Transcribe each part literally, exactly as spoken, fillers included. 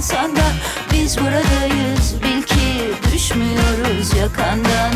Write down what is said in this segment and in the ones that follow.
çalsan da biz buradayız, bil ki düşmüyoruz yakandan.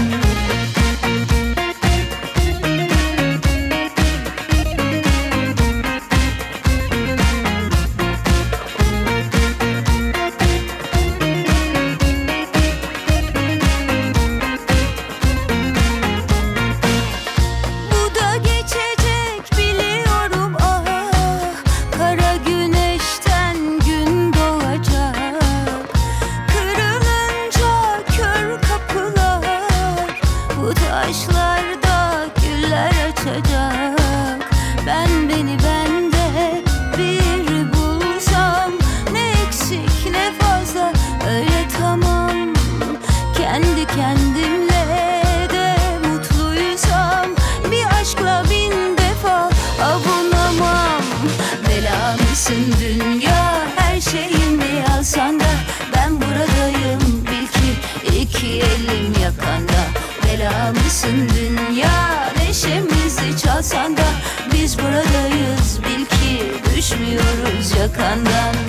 Taşlarda güller açacak. Ben beni bende bir bulsam, ne eksik ne fazla, öyle tamam. Kendi kendimle de mutluysam, bir aşkla bin defa avunamam. Bela mısın dünya, her şeyimi alsan da ben buradayım, bil ki iki elim yakanda. Bela mısın dünya, neşemizi çalsan da biz buradayız, bil ki düşmüyoruz yakandan.